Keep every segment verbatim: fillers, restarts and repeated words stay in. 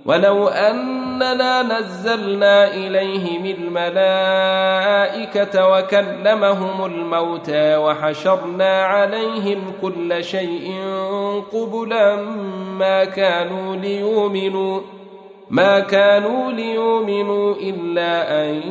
ولو أننا نزلنا إليهم الملائكة وكلمهم الموتى وحشرنا عليهم كل شيء قبلا ما كانوا ليؤمنوا ما كانوا ليؤمنوا إلا أن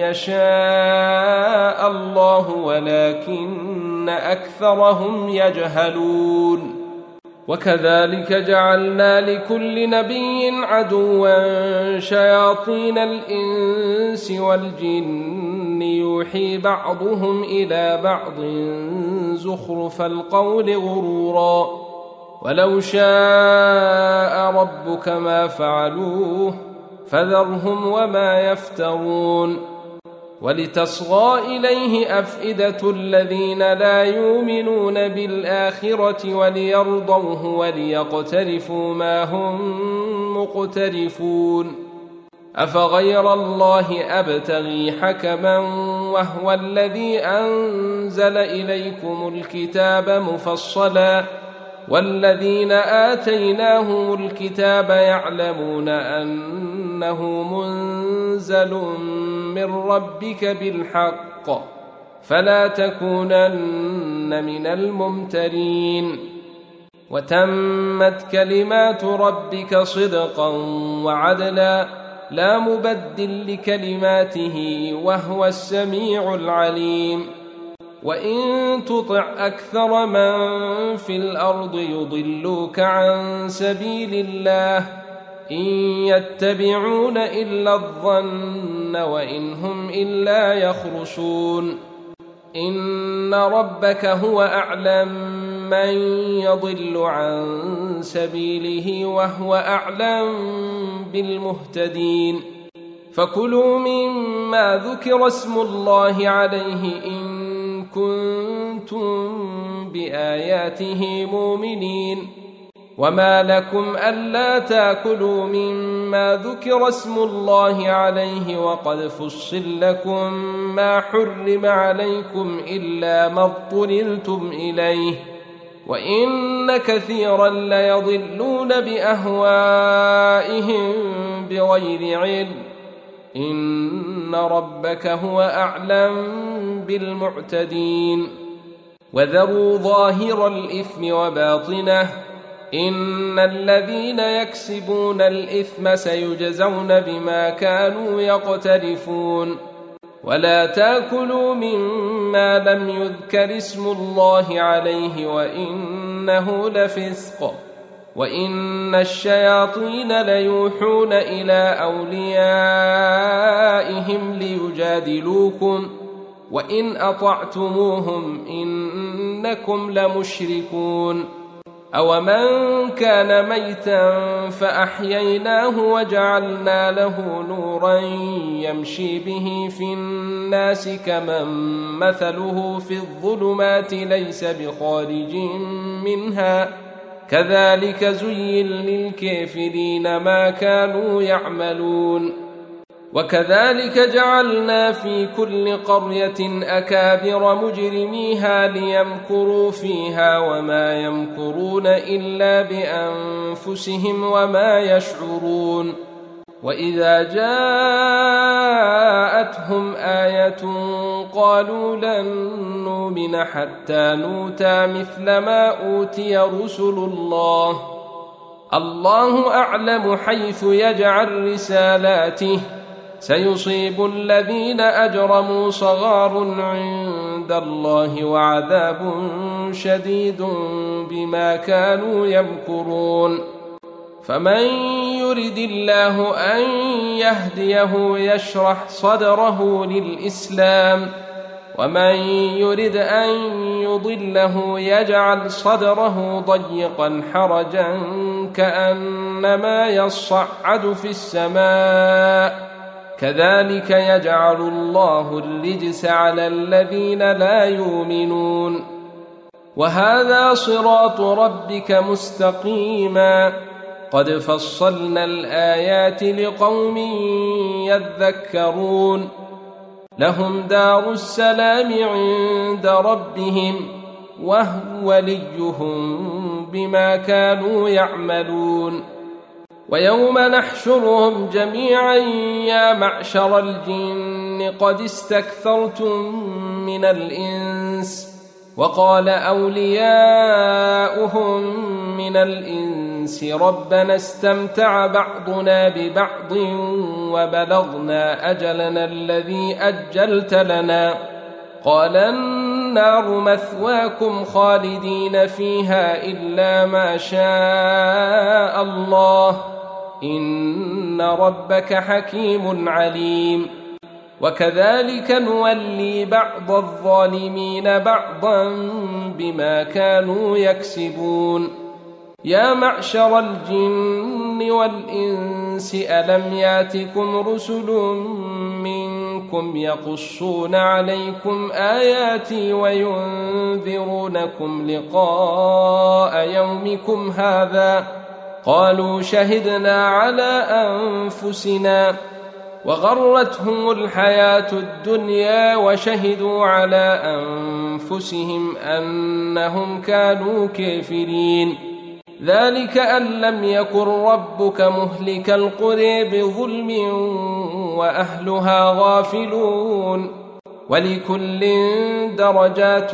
يشاء الله ولكن أكثرهم يجهلون. وكذلك جعلنا لكل نبي عدوا شياطين الإنس والجن يوحي بعضهم إلى بعض زخرف القول غرورا ولو شاء ربك ما فعلوه فذرهم وما يفترون. ولتصغى إليه أفئدة الذين لا يؤمنون بالآخرة وليرضوه وليقترفوا ما هم مقترفون. أفغير الله أبتغي حكما وهو الذي أنزل إليكم الكتاب مفصلا والذين آتيناهم الكتاب يعلمون أنه منزل من ربك بالحق فلا تكونن من الممترين. وتمت كلمات ربك صدقا وعدلا لا مبدل لكلماته وهو السميع العليم. وإن تطع أكثر من في الأرض يضلوك عن سبيل الله إن يتبعون إلا الظن وإن هم إلا يخرصون. إن ربك هو أعلم من يضل عن سبيله وهو أعلم بالمهتدين. فكلوا مما ذكر اسم الله عليه إن كنتم بآياته مؤمنين. وما لكم ألا تأكلوا مما ذكر اسم الله عليه وقد فصل لكم ما حرم عليكم إلا ما اضطررتم إليه وإن كثيرا ليضلون بأهوائهم بغير علم. إن ربك هو أعلم بالمعتدين. وذروا ظاهر الإثم وباطنه إن الذين يكسبون الإثم سيجزون بما كانوا يقترفون. ولا تأكلوا مما لم يذكر اسم الله عليه وإنه لفسق وإن الشياطين ليوحون إلى أوليائهم ليجادلوكم وإن أطعتموهم إنكم لمشركون. أومن كان ميتا فأحييناه وجعلنا له نورا يمشي به في الناس كمن مثله في الظلمات ليس بخارج منها كذلك زين للكافرين ما كانوا يعملون. وكذلك جعلنا في كل قرية أكابر مجرميها ليمكروا فيها وما يمكرون إلا بأنفسهم وما يشعرون. وإذا جاءتهم آية قالوا لن نؤمن حتى نؤتى مثل ما أوتي رسل الله الله أعلم حيث يجعل رسالاته سيصيب الذين أجرموا صغار عند الله وعذاب شديد بما كانوا يمكرون. فمن يرد الله أن يهديه يشرح صدره للإسلام ومن يرد أن يضله يجعل صدره ضيقا حرجا كأنما يصعد في السماء كذلك يجعل الله الرجس على الذين لا يؤمنون. وهذا صراط ربك مستقيما قد فصلنا الآيات لقوم يذكرون. لهم دار السلام عند ربهم وهو وليهم بما كانوا يعملون. ويوم نحشرهم جميعا يا معشر الجن قد استكثرتم من الإنس وقال أولياؤهم من الإنس ربنا استمتع بعضنا ببعض وبلغنا أجلنا الذي أجلت لنا قال النار مثواكم خالدين فيها إلا ما شاء الله إن ربك حكيم عليم وكذلك نولي بعض الظالمين بعضا بما كانوا يكسبون يا معشر الجن والإنس ألم ياتكم رسل منكم يقصون عليكم آياتي وينذرونكم لقاء يومكم هذا قالوا شهدنا على أنفسنا وغرتهم الحياة الدنيا وشهدوا على أنفسهم أنهم كانوا كافرين ذلك أن لم يكن ربك مهلك القرى بظلم وأهلها غافلون ولكل درجات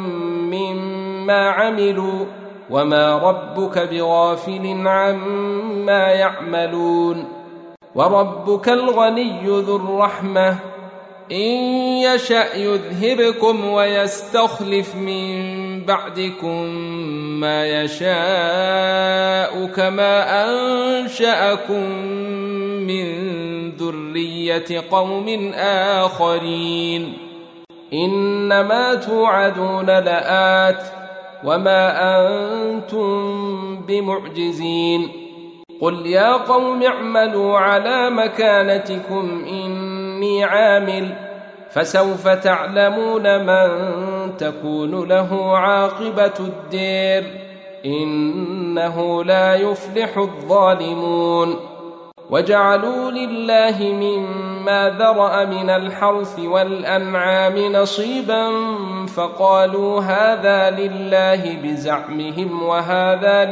مما عملوا وما ربك بغافل عما يعملون وربك الغني ذو الرحمة إن يشأ يذهبكم ويستخلف من بعدكم ما يشاء كما أنشأكم من ذرية قوم آخرين إنما توعدون لآت وما أنتم بمعجزين قل يا قوم اعملوا على مكانتكم إني عامل فسوف تعلمون من تكون له عاقبة الدير إنه لا يفلح الظالمون وجعلوا لله مما ذرأ من الحرث والأنعام نصيبا فقالوا هذا لله بزعمهم وهذا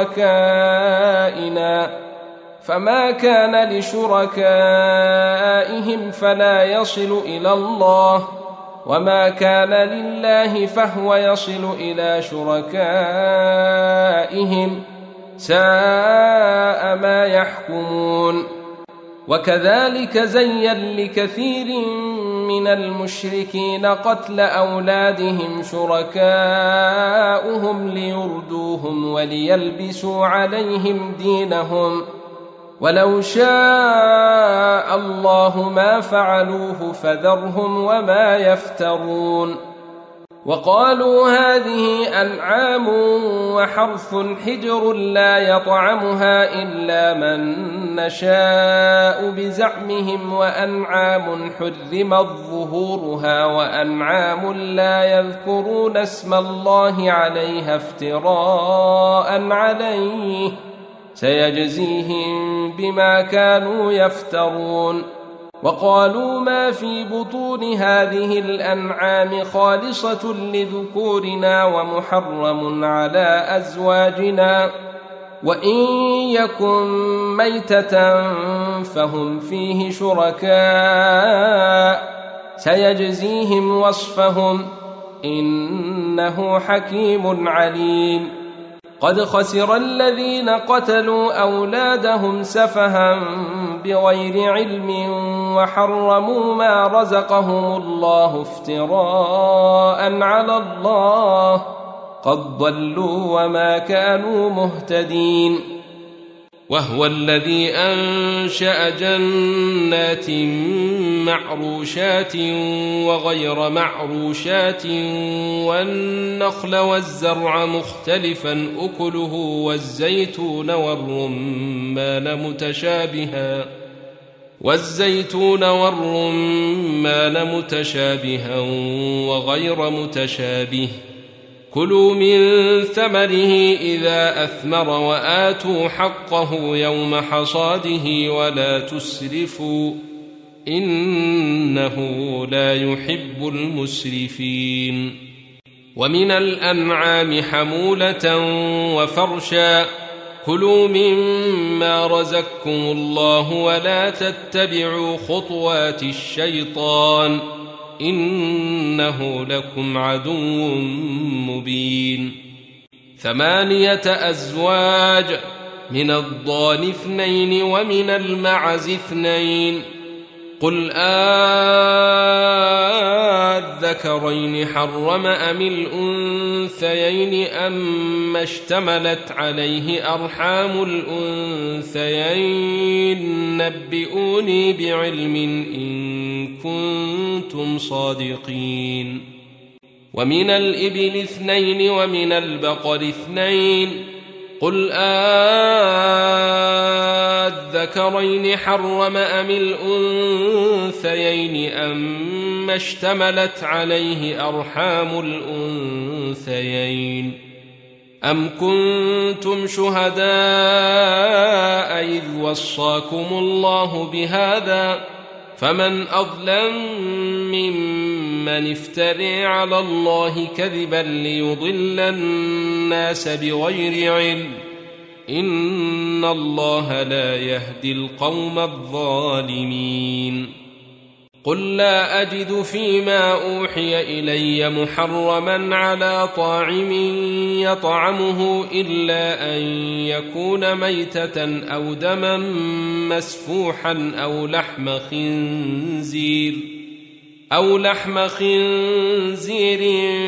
لشركائنا فما كان لشركائهم فلا يصل إلى الله وما كان لله فهو يصل إلى شركائهم ساء ما يحكمون وكذلك زين لكثير من المشركين قتل أولادهم شركاؤهم ليردوهم وليلبسوا عليهم دينهم ولو شاء الله ما فعلوه فذرهم وما يفترون وقالوا هذه أنعام وحرث حجر لا يطعمها إلا من نشاء بزعمهم وأنعام حرمت ظهورها وأنعام لا يذكرون اسم الله عليها افتراء عليه سيجزيهم بما كانوا يفترون وقالوا ما في بطون هذه الأنعام خالصة لذكورنا ومحرم على أزواجنا وإن يكن ميتة فهم فيه شركاء سيجزيهم وصفهم إنه حكيم عليم قد خسر الذين قتلوا أولادهم سفها بغير علم وحرموا ما رزقهم الله افتراء على الله قد ضلوا وما كانوا مهتدين وهو الذي أنشأ جنات معروشات وغير معروشات والنخل والزرع مختلفا أكله والزيتون والرمان متشابها والزيتون والرمان متشابها وغير متشابه كلوا من ثمره إذا أثمر وآتوا حقه يوم حصاده ولا تسرفوا إنه لا يحب المسرفين ومن الأنعام حمولة وفرشا كلوا مما رزقكم الله ولا تتبعوا خطوات الشيطان إنه لكم عدو مبين. ثمانية أزواج، من الضأن اثنين ومن المعز اثنين. قل آذكرين حرم أم الأنثيين أما اشتملت عليه أرحام الأنثيين نبئوني بعلم إن كنتم صادقين. ومن الإبل اثنين ومن البقر اثنين. قل آذكرين حرم أم الأنثيين أما اشتملت عليه أرحام الأنثيين أم كنتم شهداء إذ وصاكم الله بهذا فمن أظلم ممن افترى على الله كذبا ليضل الناس بغير علم إن الله لا يهدي القوم الظالمين. قل لا أجد فيما أوحي إلي محرما على طاعم يطعمه إلا أن يكون ميتة أو دما مسفوحا أو لحم خنزير أو لحم خنزير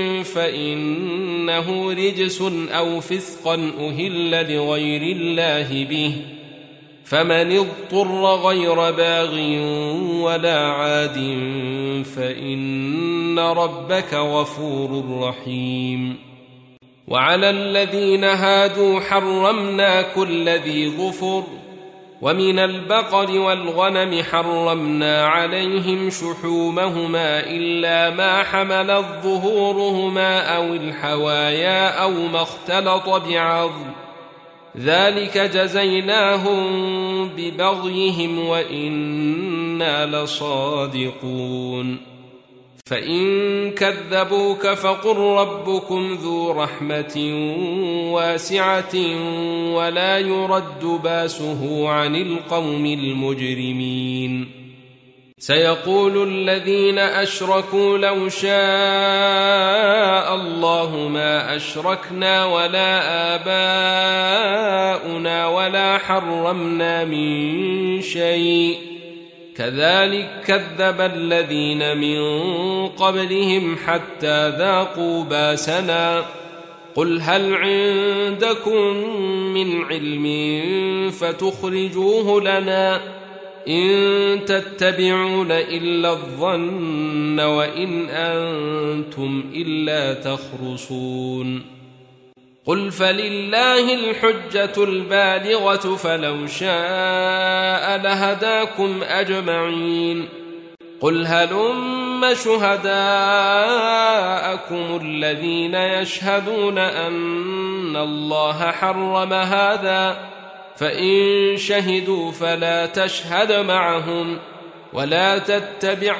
فإنه رجس أو فسقا أهل لغير الله به فمن اضطر غير باغ ولا عاد فإن ربك غفور رحيم. وعلى الذين هادوا حرمنا كل ذي ظفر ومن البقر والغنم حرمنا عليهم شحومهما إلا ما حملت ظهورهما أو الحوايا أو ما اختلط بعظم ذلك جزيناهم ببغيهم وإنا لصادقون. فإن كذبوك فقل ربكم ذو رحمة واسعة ولا يرد باسه عن القوم المجرمين. سيقول الذين أشركوا لو شاء الله ما أشركنا ولا آباؤنا ولا حرمنا من شيء كذلك كذب الذين من قبلهم حتى ذاقوا باسنا. قل هل عندكم من علم فتخرجوه لنا إن تتبعون إلا الظن وإن أنتم إلا تخرصون. قل فلله الحجة البالغة فلو شاء لهداكم أجمعين. قل هلم شهداءكم الذين يشهدون أن الله حرم هذا فإن شهدوا فلا تشهد معهم ولا تتبع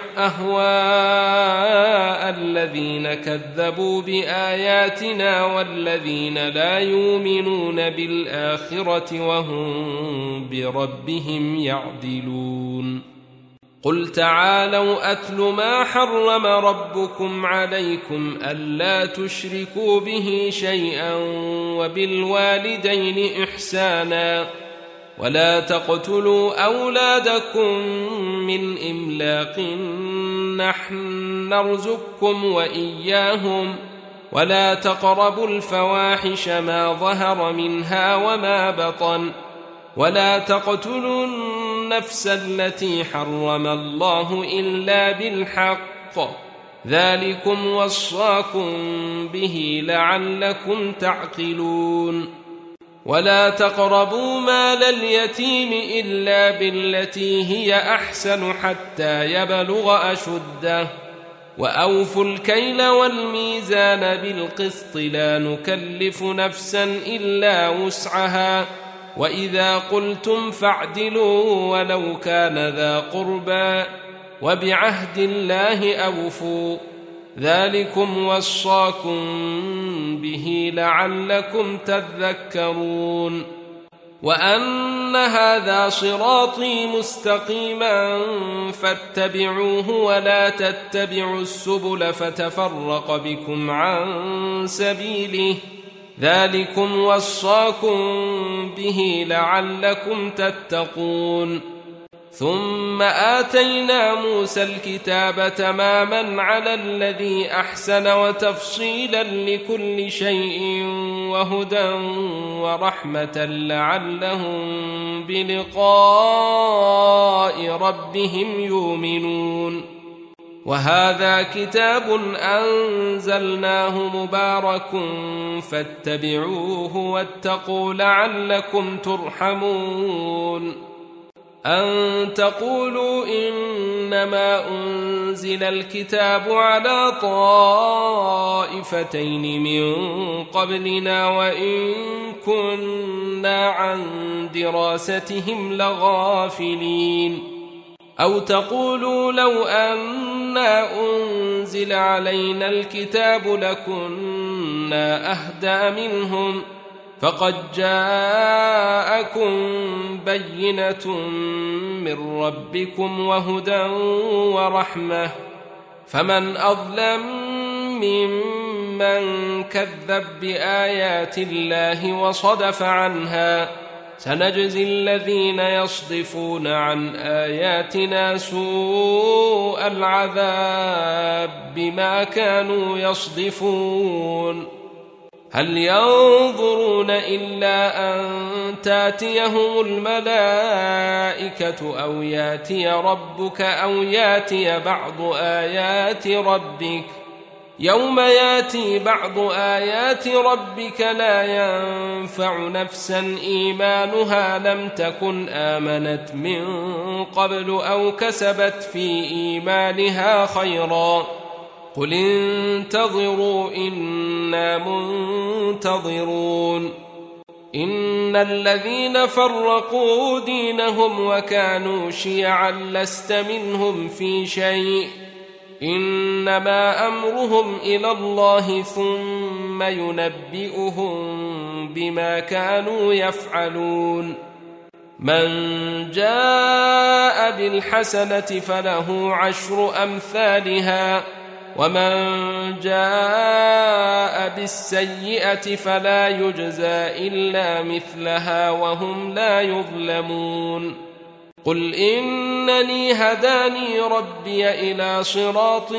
أهواء الذين كذبوا بآياتنا والذين لا يؤمنون بالآخرة وهم بربهم يعدلون. قل تعالوا أتل ما حرم ربكم عليكم ألا تشركوا به شيئا وبالوالدين إحسانا ولا تقتلوا أولادكم من إملاق نحن نرزقكم وإياهم ولا تقربوا الفواحش ما ظهر منها وما بطن ولا تقتلوا النفس التي حرم الله إلا بالحق ذلكم وصاكم به لعلكم تعقلون. ولا تقربوا مال اليتيم إلا بالتي هي أحسن حتى يبلغ أشده وأوفوا الكيل والميزان بالقسط لا نكلف نفسا إلا وسعها وإذا قلتم فاعدلوا ولو كان ذا قربى وبعهد الله أوفوا ذلكم وصاكم به لعلكم تذكرون. وأن هذا صراطي مستقيما فاتبعوه ولا تتبعوا السبل فتفرق بكم عن سبيله ذلكم وصاكم به لعلكم تتقون. ثم آتينا موسى الكتاب تماما على الذي أحسن وتفصيلا لكل شيء وهدى ورحمة لعلهم بلقاء ربهم يؤمنون. وهذا كتاب أنزلناه مبارك فاتبعوه واتقوا لعلكم ترحمون. أن تقولوا إنما أنزل الكتاب على طائفتين من قبلنا وإن كنا عن دراستهم لغافلين. أو تقولوا لو أنا أنزل علينا الكتاب لكنا أهدى منهم فقد جاءكم بينة من ربكم وهدى ورحمة فمن أظلم ممن كذب بآيات الله وصدف عنها سنجزي الذين يصدفون عن آياتنا سوء العذاب بما كانوا يصدفون. هل ينظرون إلا أن تاتيهم الملائكة أو ياتي ربك أو ياتي بعض آيات ربك يوم ياتي بعض آيات ربك لا ينفع نفسا إيمانها لم تكن آمنت من قبل أو كسبت في إيمانها خيرا قل انتظروا إنا منتظرون. إن الذين فرقوا دينهم وكانوا شيعا لست منهم في شيء إنما أمرهم إلى الله ثم ينبئهم بما كانوا يفعلون. من جاء بالحسنة فله عشر أمثالها ومن جاء بالسيئة فلا يجزى إلا مثلها وهم لا يظلمون. قل إنني هداني ربي إلى صراط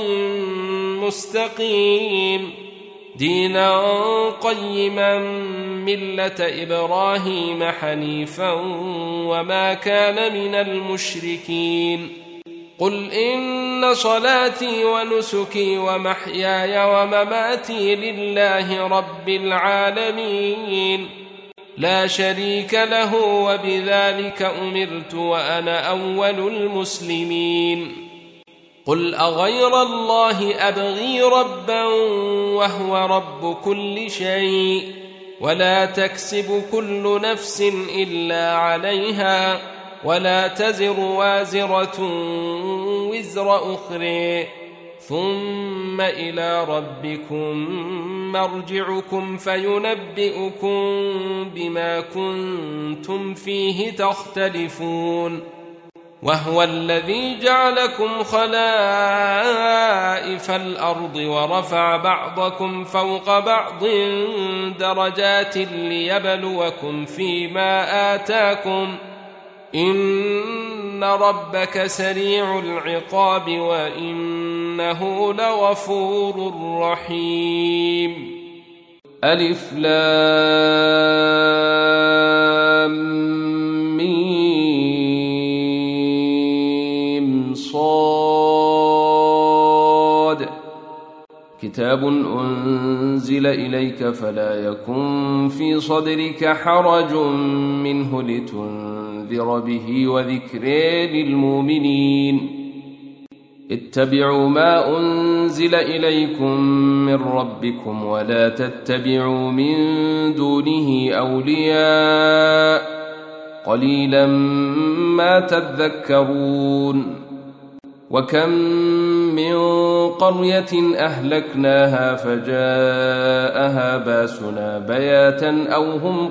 مستقيم دينا قيما ملة إبراهيم حنيفا وما كان من المشركين. قل إن صلاتي ونسكي ومحياي ومماتي لله رب العالمين لا شريك له وبذلك أمرت وأنا أول المسلمين. قل أغير الله أبغي ربا وهو رب كل شيء ولا تكسب كل نفس إلا عليها ولا تزر وازرة وزر أخرى ثم إلى ربكم مرجعكم فينبئكم بما كنتم فيه تختلفون. وهو الذي جعلكم خلائف الأرض ورفع بعضكم فوق بعض درجات ليبلوكم فيما آتاكم إن ربك سريع العقاب وإنه لغفور رحيم. ألف لام ميم صاد كتاب أنزل إليك فلا يكن في صدرك حرج منه لتنذر به وذكر للمؤمنين. اتبعوا ما أنزل إليكم من ربكم ولا تتبعوا من دونه أولياء قليلا ما تذكرون. وكم من قرية أهلكناها فجاءها باسنا بياتا أو هم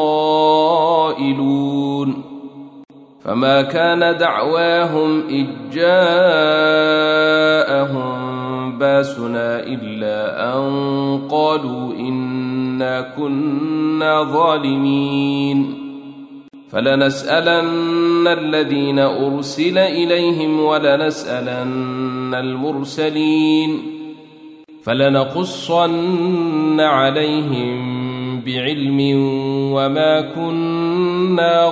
قائلون فما كان دعواهم إذ جاءهم باسنا إلا أن قالوا إنا كنا ظالمين فلنسألن الذين أرسل إليهم ولنسألن المرسلين فلنقصن عليهم بعلم وما كنا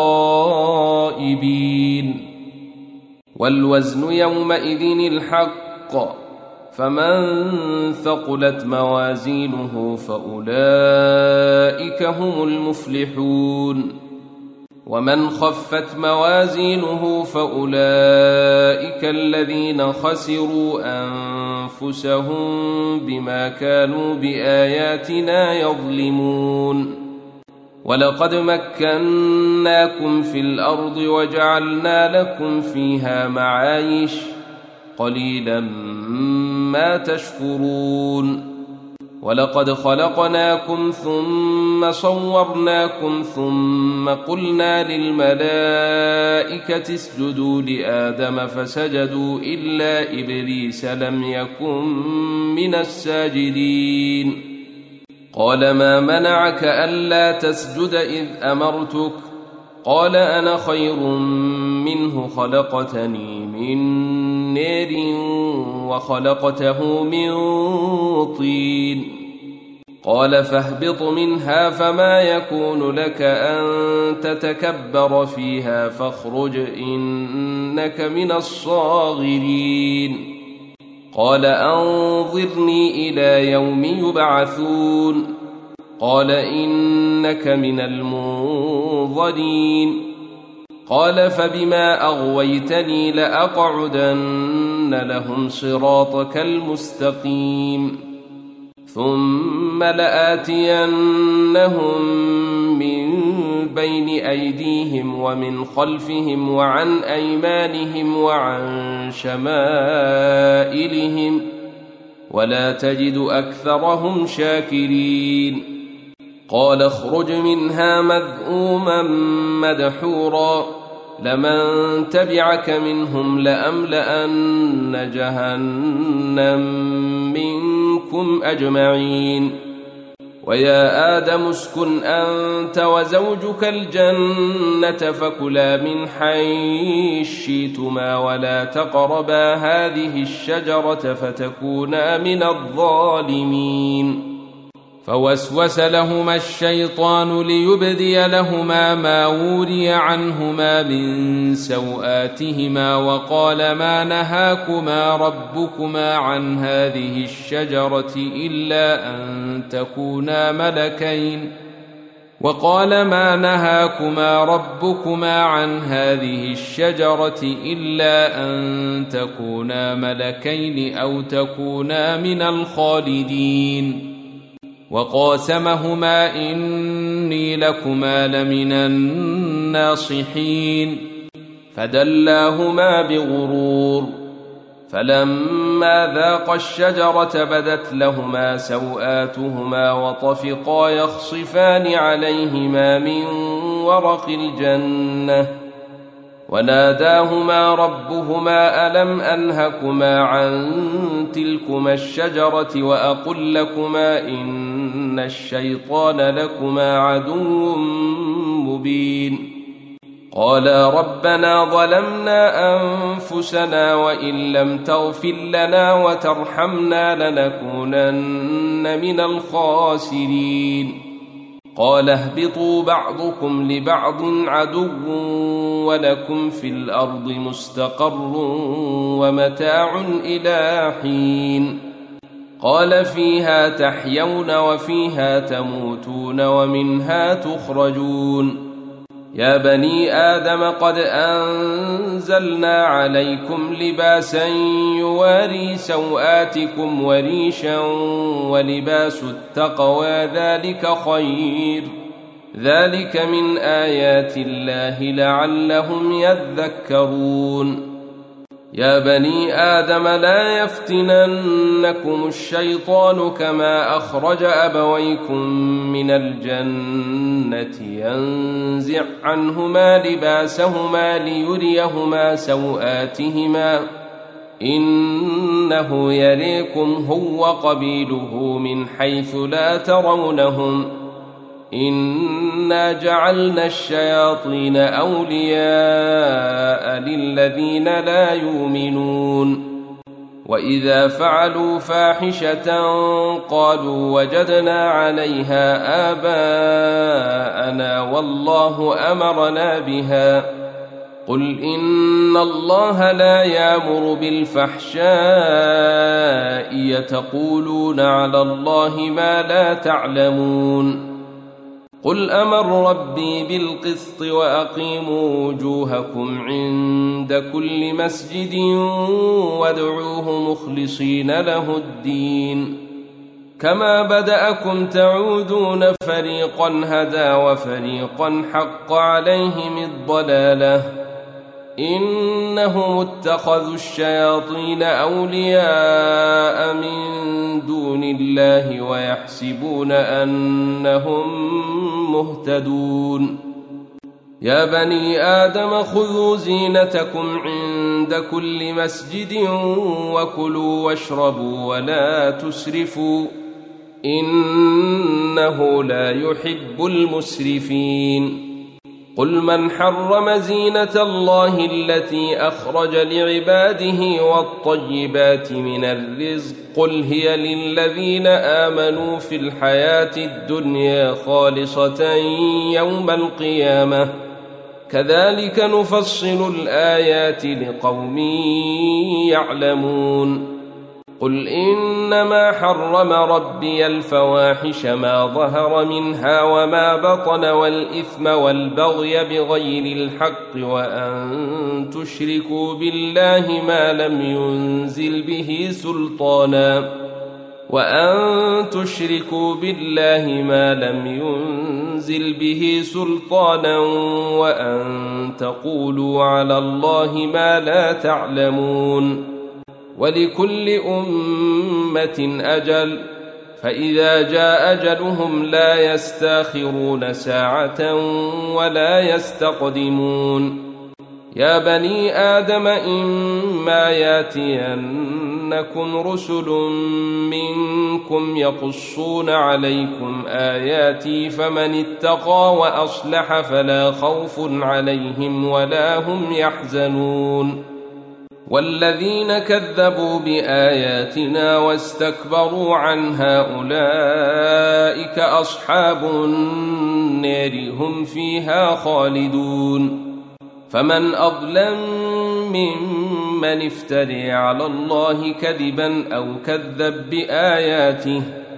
غائبين والوزن يومئذ الحق فمن ثقلت موازينه فأولئك هم المفلحون ومن خفت موازينه فأولئك الذين خسروا أنفسهم بما كانوا بآياتنا يظلمون ولقد مكناكم في الأرض وجعلنا لكم فيها معايش قليلا ما تشكرون ولقد خلقناكم ثم صورناكم ثم قلنا للملائكة اسجدوا لآدم فسجدوا إلا إبليس لم يكن من الساجدين قال ما منعك ألا تسجد إذ أمرتك قال أنا خير منه خلقتني من نار وخلقته من طين قال فاهبط منها فما يكون لك أن تتكبر فيها فاخرج إنك من الصاغرين قال أنظرني إلى يوم يبعثون قال إنك من المنظرين قال فبما أغويتني لأقعدن لهم صراطك المستقيم ثم لآتينهم من بين أيديهم ومن خلفهم وعن أيمانهم وعن شمائلهم ولا تجد أكثرهم شاكرين قال اخرج منها مذءوما مدحورا لمن تبعك منهم لأملأن جهنم منكم أجمعين ويا آدم اسكن أنت وزوجك الجنة فكلا من حيث شئتما ولا تقربا هذه الشجرة فتكونا من الظالمين فوسوس لهما الشيطان ليبدي لهما ما وري عنهما من سوآتهما وقال ما نهاكما ربكما عن هذه الشجرة إلا أن تكونا ملكين وقال ما نهاكما ربكما عن هذه الشجرة إلا أن تكونا ملكين أو تكونا من الخالدين وقاسمهما إني لكما لمن الناصحين فدلاهما بغرور فلما ذاقا الشجرة بدت لهما سوآتهما وطفقا يخصفان عليهما من ورق الجنة وناداهما ربهما ألم أنهكما عن تلكما الشجرة وأقل لكما إن الشيطان لكما عدو مبين قالا ربنا ظلمنا أنفسنا وإن لم تغفر لنا وترحمنا لنكونن من الخاسرين قال اهبطوا بعضكم لبعض عدو ولكم في الأرض مستقر ومتاع إلى حين قال فيها تحيون وفيها تموتون ومنها تخرجون يا بني آدم قد أنزلنا عليكم لباسا يواري سوآتكم وريشا ولباس التقوى ذلك خير ذلك من آيات الله لعلهم يذكرون يا بني آدم لا يفتننكم الشيطان كما أخرج أبويكم من الجنة ينزع عنهما لباسهما ليريهما سوآتهما إنه يريكم هو قبيله من حيث لا ترونهم إنا جعلنا الشياطين أولياء للذين لا يؤمنون وإذا فعلوا فاحشة قالوا وجدنا عليها آباءنا والله أمرنا بها قل إن الله لا يأمر بالفحشاء يتقولون على الله ما لا تعلمون قل أمر ربي بالقسط وأقيموا وجوهكم عند كل مسجد وادعوه مخلصين له الدين كما بدأكم تعودون فريقا هدى وفريقا حق عليهم الضلالة إنهم اتخذوا الشياطين أولياء من دون الله ويحسبون أنهم مهتدون يا بني آدم خذوا زينتكم عند كل مسجد وكلوا واشربوا ولا تسرفوا إنه لا يحب المسرفين قل من حرم زينة الله التي أخرج لعباده والطيبات من الرزق قل هي للذين آمنوا في الحياة الدنيا خالصة يوم القيامة كذلك نفصل الآيات لقوم يعلمون قل إنما حرم ربي الفواحش ما ظهر منها وما بطن والإثم والبغي بغير الحق وأن تشركوا بالله ما لم ينزل به سلطانا وأن تشركوا بالله ما لم ينزل به سلطانا وأن تقولوا على الله ما لا تعلمون ولكل أمة أجل فإذا جاء أجلهم لا يستاخرون ساعة ولا يستقدمون يا بني آدم إما ياتينكم رسل منكم يقصون عليكم آياتي فمن اتقى وأصلح فلا خوف عليهم ولا هم يحزنون والذين كذبوا بآياتنا واستكبروا عنها أولئك أصحاب النار هم فيها خالدون فمن أظلم ممن افتري على الله كذبا أو كذب بآياته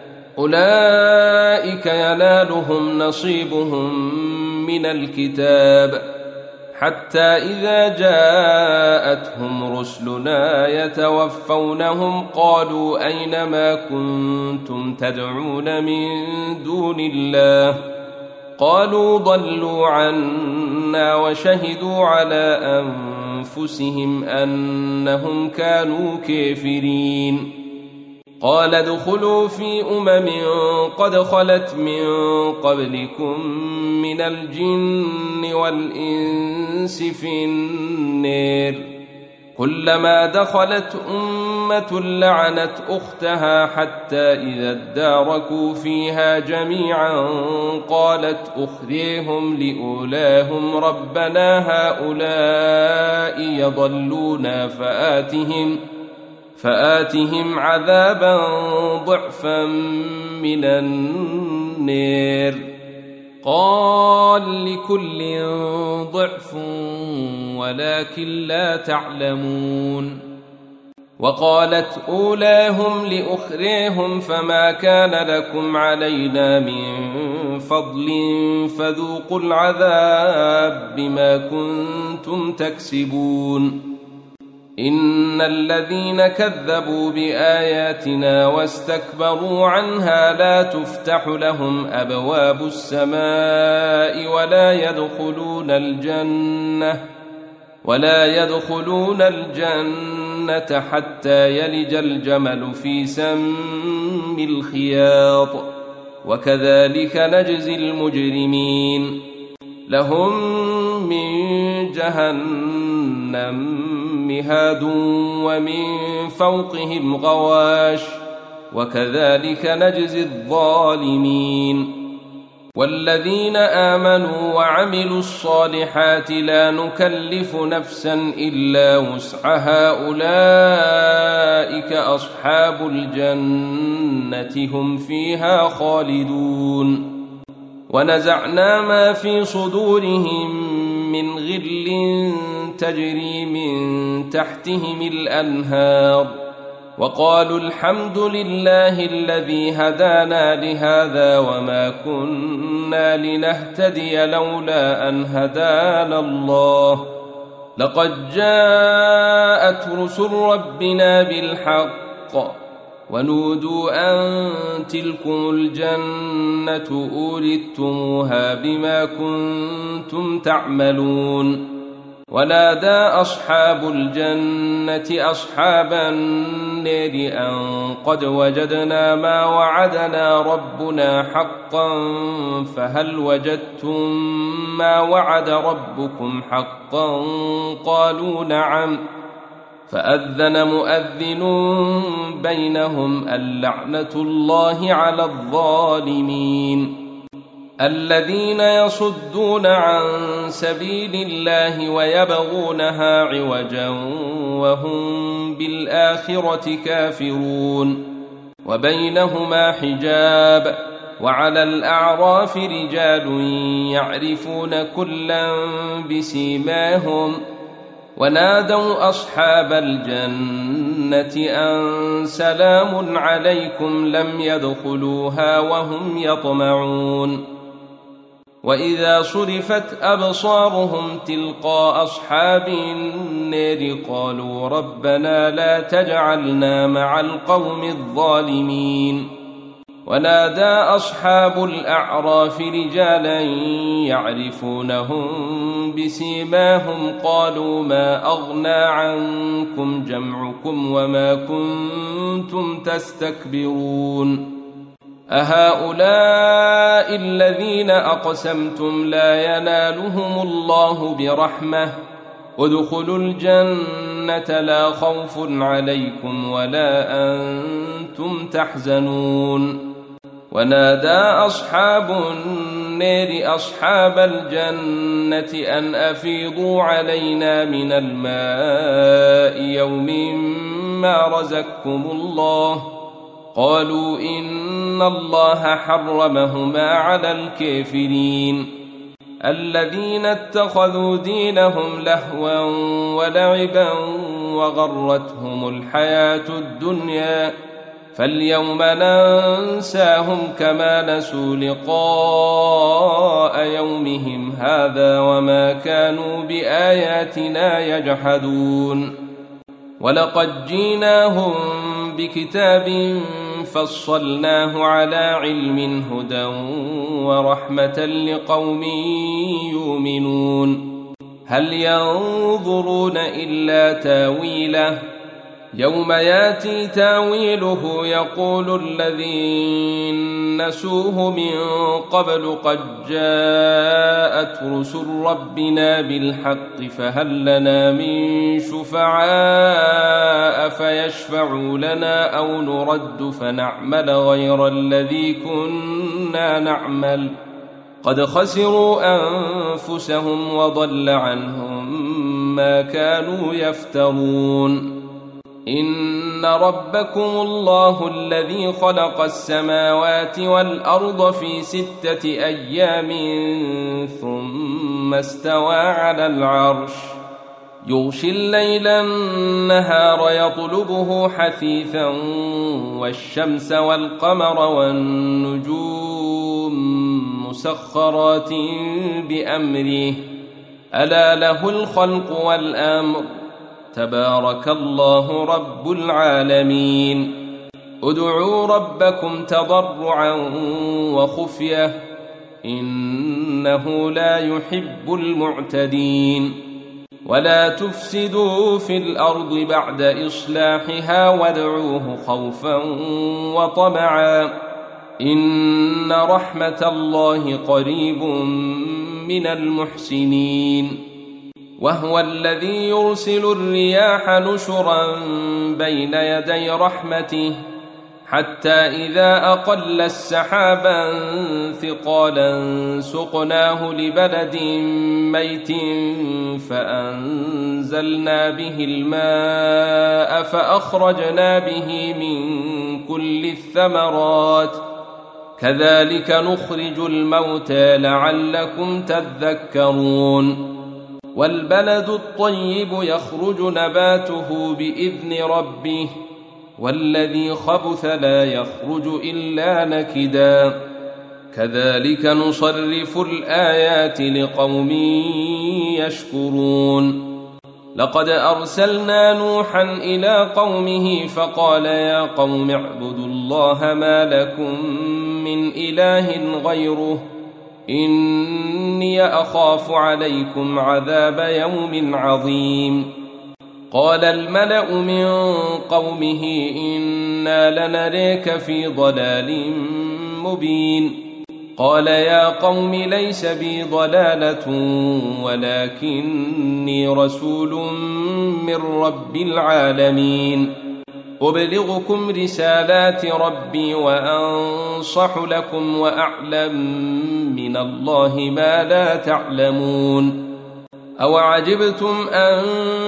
أولئك ينالهم نصيبهم من الكتاب حتى إذا جاءتهم رسلنا يتوفونهم قالوا أين ما كنتم تدعون من دون الله قالوا ضلوا عنا وشهدوا على أنفسهم أنهم كانوا كافرين قال ادخلوا في أمم قد خلت من قبلكم من الجن والإنس في النار كلما دخلت أمة لعنت أختها حتى إذا اداركوا فيها جميعا قالت أخريهم لأولاهم ربنا هؤلاء يضلونا فآتهم فآتهم عذابا ضعفا من النار قال لكل ضعف ولكن لا تعلمون وقالت أولاهم لأخريهم فما كان لكم علينا من فضل فذوقوا العذاب بما كنتم تكسبون إن الذين كذبوا بآياتنا واستكبروا عنها لا تفتح لهم أبواب السماء ولا يدخلون الجنة ولا يدخلون الجنة حتى يلج الجمل في سم الخياط وكذلك نجزي المجرمين لهم من جهنم مهاد ومن فوقهم غواش وكذلك نجزي الظالمين والذين آمنوا وعملوا الصالحات لا نكلف نفسا إلا وسعها أولئك أصحاب الجنة هم فيها خالدون ونزعنا ما في صدورهم من غل تجري من تحتهم الأنهار وقالوا الحمد لله الذي هدانا لهذا وما كنا لنهتدي لولا أن هدانا الله لقد جاءت رسل ربنا بالحق ونودوا أن تلكم الجنة أورثتموها بما كنتم تعملون ونادى أصحاب الجنة أصحاب النار أن قد وجدنا ما وعدنا ربنا حقا فهل وجدتم ما وعد ربكم حقا قالوا نعم فأذن مؤذن بينهم اللعنة الله على الظالمين الذين يصدون عن سبيل الله ويبغونها عوجا وهم بالآخرة كافرون وبينهما حجاب وعلى الأعراف رجال يعرفون كلا بسيماهم ونادوا أصحاب الجنة أن سلام عليكم لم يدخلوها وهم يطمعون وإذا صرفت أبصارهم تلقاء أصحاب النار قالوا ربنا لا تجعلنا مع القوم الظالمين ونادى أصحاب الأعراف رجالا يعرفونهم بسيماهم قالوا ما أغنى عنكم جمعكم وما كنتم تستكبرون أهؤلاء الذين أقسمتم لا ينالهم الله برحمة ادخلوا الجنة لا خوف عليكم ولا أنتم تحزنون ونادى أصحاب النار أصحاب الجنة أن أفيضوا علينا من الماء يوم ما رزقكم الله قالوا إن الله حرمهما على الكافرين الذين اتخذوا دينهم لهوا ولعبا وغرتهم الحياة الدنيا فاليوم ننساهم كما نسوا لقاء يومهم هذا وما كانوا بآياتنا يجحدون ولقد جيناهم بكتاب فصلناه على علم هدى ورحمة لقوم يؤمنون هل ينظرون إلا تاويله يوم ياتي تاويله يقول الذين نسوه من قبل قد جاءت رسل ربنا بالحق فهل لنا من شفعاء فيشفعوا لنا أو نرد فنعمل غير الذي كنا نعمل قد خسروا أنفسهم وضل عنهم ما كانوا يفترون إن ربكم الله الذي خلق السماوات والأرض في ستة أيام ثم استوى على العرش يغشي الليل النهار يطلبه حثيثا والشمس والقمر والنجوم مسخرات بأمره ألا له الخلق والأمر تبارك الله رب العالمين ادعوا ربكم تضرعا وخفية إنه لا يحب المعتدين ولا تفسدوا في الأرض بعد إصلاحها وادعوه خوفا وطمعا إن رحمة الله قريب من المحسنين. وهو الذي يرسل الرياح نشرا بين يدي رحمته حتى إذا أقل السحابا ثقالا سقناه لبلد ميت فأنزلنا به الماء فأخرجنا به من كل الثمرات كذلك نخرج الموتى لعلكم تذكرون. والبلد الطيب يخرج نباته بإذن ربه والذي خبث لا يخرج إلا نكدا كذلك نصرف الآيات لقوم يشكرون. لقد أرسلنا نوحا إلى قومه فقال يا قوم اعبدوا الله ما لكم من إله غيره إني أخاف عليكم عذاب يوم عظيم. قال الملأ من قومه إنا لنريك في ضلال مبين. قال يا قوم ليس بي ضلالة ولكني رسول من رب العالمين أبلغكم رسالات ربي وأنصح لكم وأعلم من الله ما لا تعلمون. أوعجبتم أن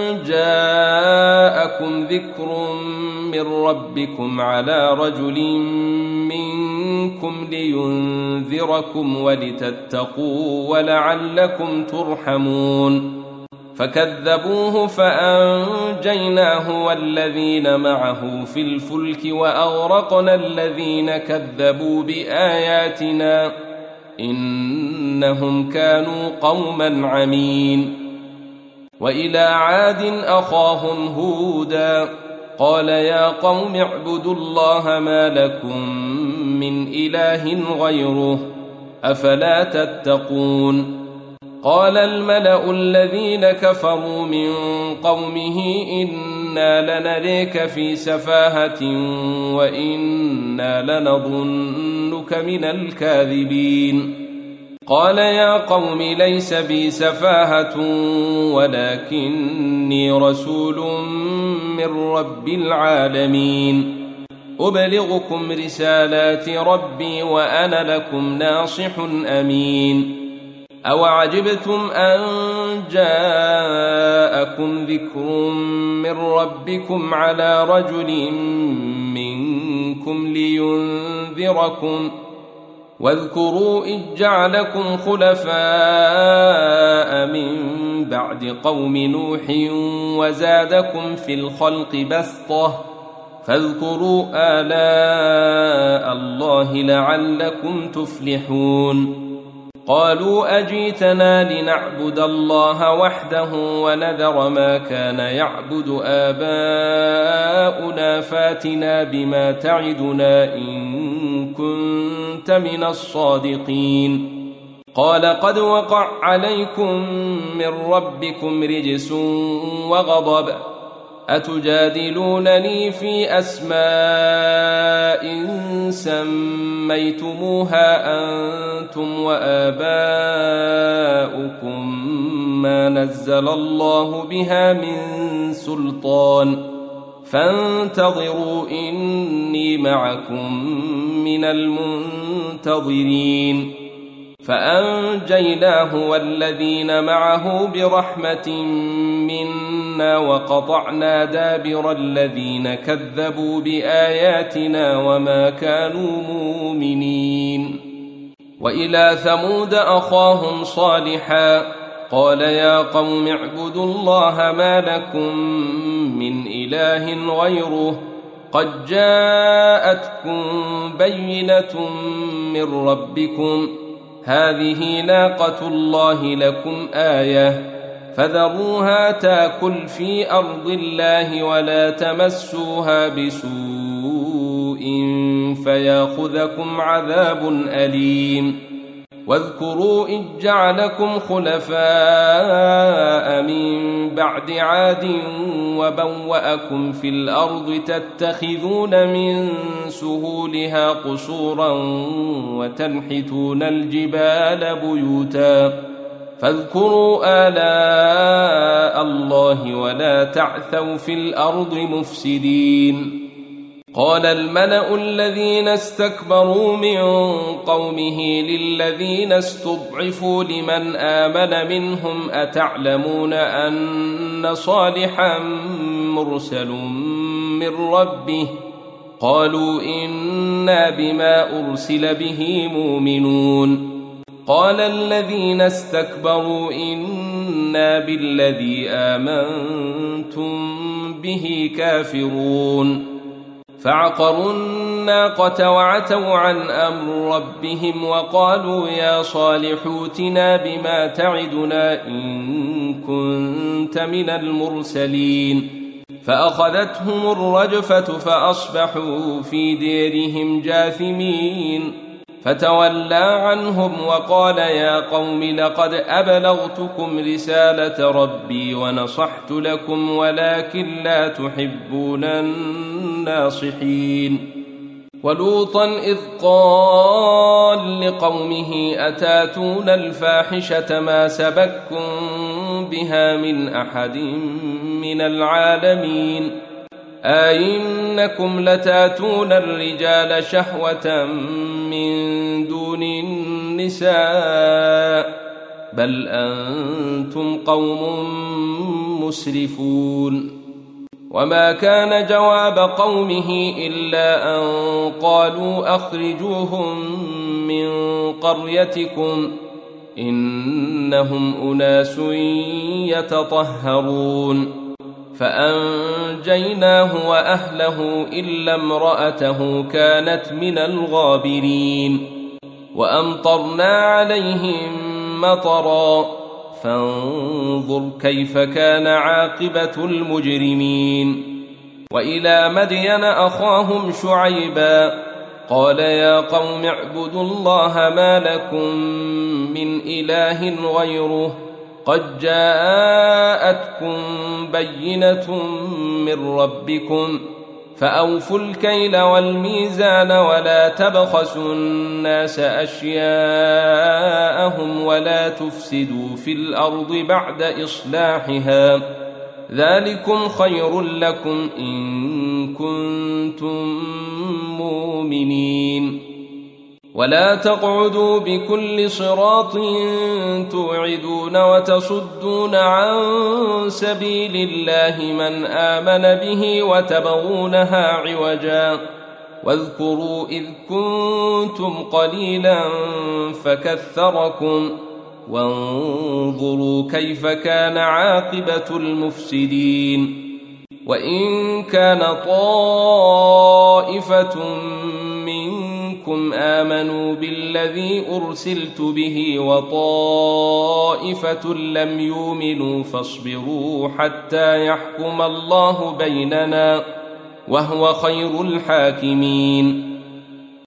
جاءكم ذكر من ربكم على رجل منكم لينذركم ولتتقوا ولعلكم ترحمون. فكذبوه فأنجيناه والذين معه في الفلك وأغرقنا الذين كذبوا بآياتنا إنهم كانوا قوما عمين. وإلى عاد أخاهم هودا قال يا قوم اعبدوا الله ما لكم من إله غيره أفلا تتقون. قال الملأ الذين كفروا من قومه إنا لنريك في سفاهة وإنا لنظنك من الكاذبين. قال يا قوم ليس بي سفاهة ولكني رسول من رب العالمين أبلغكم رسالات ربي وأنا لكم ناصح أمين. أوعجبتم أن جاءكم ذكر من ربكم على رجل منكم لينذركم واذكروا إذ جعلكم خلفاء من بعد قوم نوح وزادكم في الخلق بسطة فاذكروا آلاء الله لعلكم تفلحون. قالوا أجيتنا لنعبد الله وحده ونذر ما كان يعبد آباؤنا فاتنا بما تعدنا إن كنت من الصادقين. قال قد وقع عليكم من ربكم رجس وغضب أتجادلونني في أسماء سميتموها أنتم وآباؤكم ما نزل الله بها من سلطان فانتظروا إني معكم من المنتظرين. فأنجيناه والذين معه برحمة منا وقطعنا دابر الذين كذبوا بآياتنا وما كانوا مؤمنين. وإلى ثمود أخاهم صالحا قال يا قوم اعبدوا الله ما لكم من إله غيره قد جاءتكم بينة من ربكم هذه ناقة الله لكم آية فذروها تاكل في أرض الله ولا تمسوها بسوء فياخذكم عذاب أليم. واذكروا إذ جعلكم خلفاء من بعد عاد وبوأكم في الأرض تتخذون من سهولها قصورا وتنحتون الجبال بيوتا فاذكروا آلاء الله ولا تعثوا في الأرض مفسدين. قال الملأ الذين استكبروا من قومه للذين استضعفوا لمن آمن منهم أتعلمون أن صالحا مرسل من ربه قالوا إنا بما أرسل به مؤمنون. قال الذين استكبروا إنا بالذي آمنتم به كافرون. فعقروا الناقة وعتوا عن أمر ربهم وقالوا يا صالح ائتنا بما تعدنا إن كنت من المرسلين. فأخذتهم الرجفة فأصبحوا في ديرهم جاثمين. فتولى عنهم وقال يا قوم لقد أبلغتكم رسالة ربي ونصحت لكم ولكن لا تحبون الناصحين. ولوطا إذ قال لقومه أتاتون الفاحشة ما سبقكم بها من أحد من العالمين أئنكم لتاتون الرجال شهوة من دون النساء بل أنتم قوم مسرفون. وما كان جواب قومه إلا أن قالوا أخرجوهم من قريتكم إنهم أناس يتطهرون. فأنجيناه وأهله إلا امرأته كانت من الغابرين. وأمطرنا عليهم مطرا فانظر كيف كان عاقبة المجرمين. وإلى مدين أخاهم شعيبا قال يا قوم اعبدوا الله ما لكم من إله غيره قد جاءتكم بينة من ربكم فأوفوا الكيل والميزان ولا تبخسوا الناس أشياءهم ولا تفسدوا في الأرض بعد إصلاحها ذلكم خير لكم إن كنتم مؤمنين. ولا تقعدوا بكل صراط توعدون وتصدون عن سبيل الله من آمن به وتبغونها عوجا واذكروا إذ كنتم قليلا فكثركم وانظروا كيف كان عاقبة المفسدين. وإن كان طائفة منكم آمنوا بالذي أرسلت به وطائفة لم يؤمنوا فاصبروا حتى يحكم الله بيننا وهو خير الحاكمين.